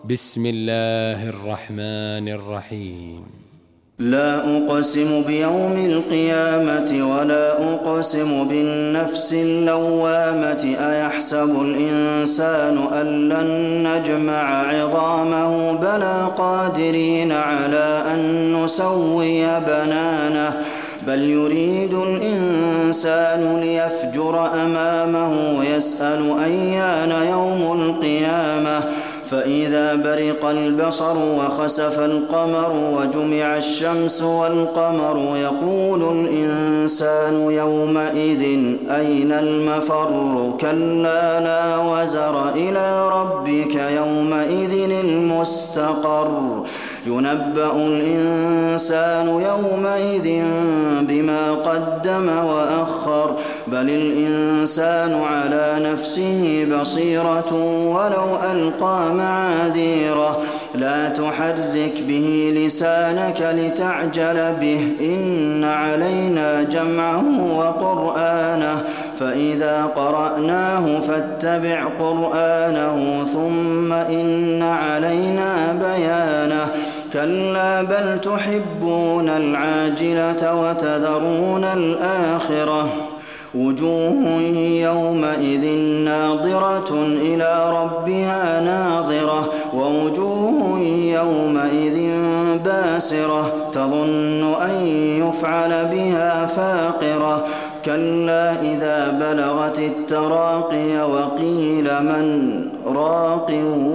بسم الله الرحمن الرحيم. لا أقسم بيوم القيامة ولا أقسم بالنفس اللوامة أيحسب الإنسان أن لن نجمع عظامه بلى قادرين على أن نسوي بنانه بل يريد الإنسان ليفجر أمامه ويسأل أيان يوم القيامة فإذا برق البصر وخسف القمر وجمع الشمس والقمر يقول الإنسان يومئذ أين المفر كلا لا وزر إلى ربك يومئذ المستقر ينبأ الإنسان يومئذ بما قدم وأخر بل الإنسان على نفسه بصيرة ولو ألقى معاذيره لا تحرك به لسانك لتعجل به إن علينا جمعه وقرآنه فإذا قرأناه فاتبع قرآنه ثم إن علينا بيانه كلا بل تحبون العاجلة وتذرون الآخرة وجوه يومئذ ناظرة إلى ربها ناظرة ووجوه يومئذ باسرة تظن أن يفعل بها فاقرة كلا إذا بلغت التراقي وقيل من راق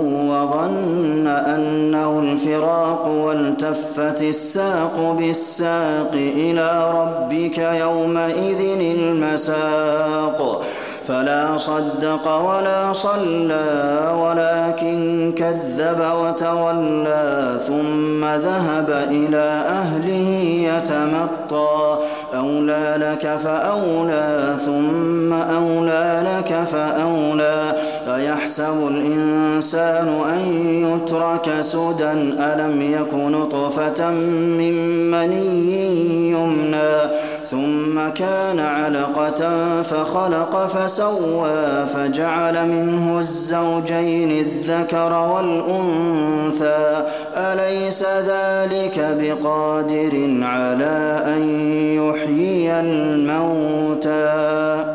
وظن أنه الفراق والتفت الساق بالساق إلى ربك يومئذ المساق فلا صدق ولا صلى ولكن كذب وتولى ثم ذهب إلى أهله يتمطى أولى لك فأولى ثم أولى لك فأولى أيحسب الإنسان أن يترك سدى ألم يك نطفة من مني يمنى ثم كان علقة فخلق فسوى فجعل منه الزوجين الذكر والأنثى أليس ذلك بقادر على أن يحيي الموتى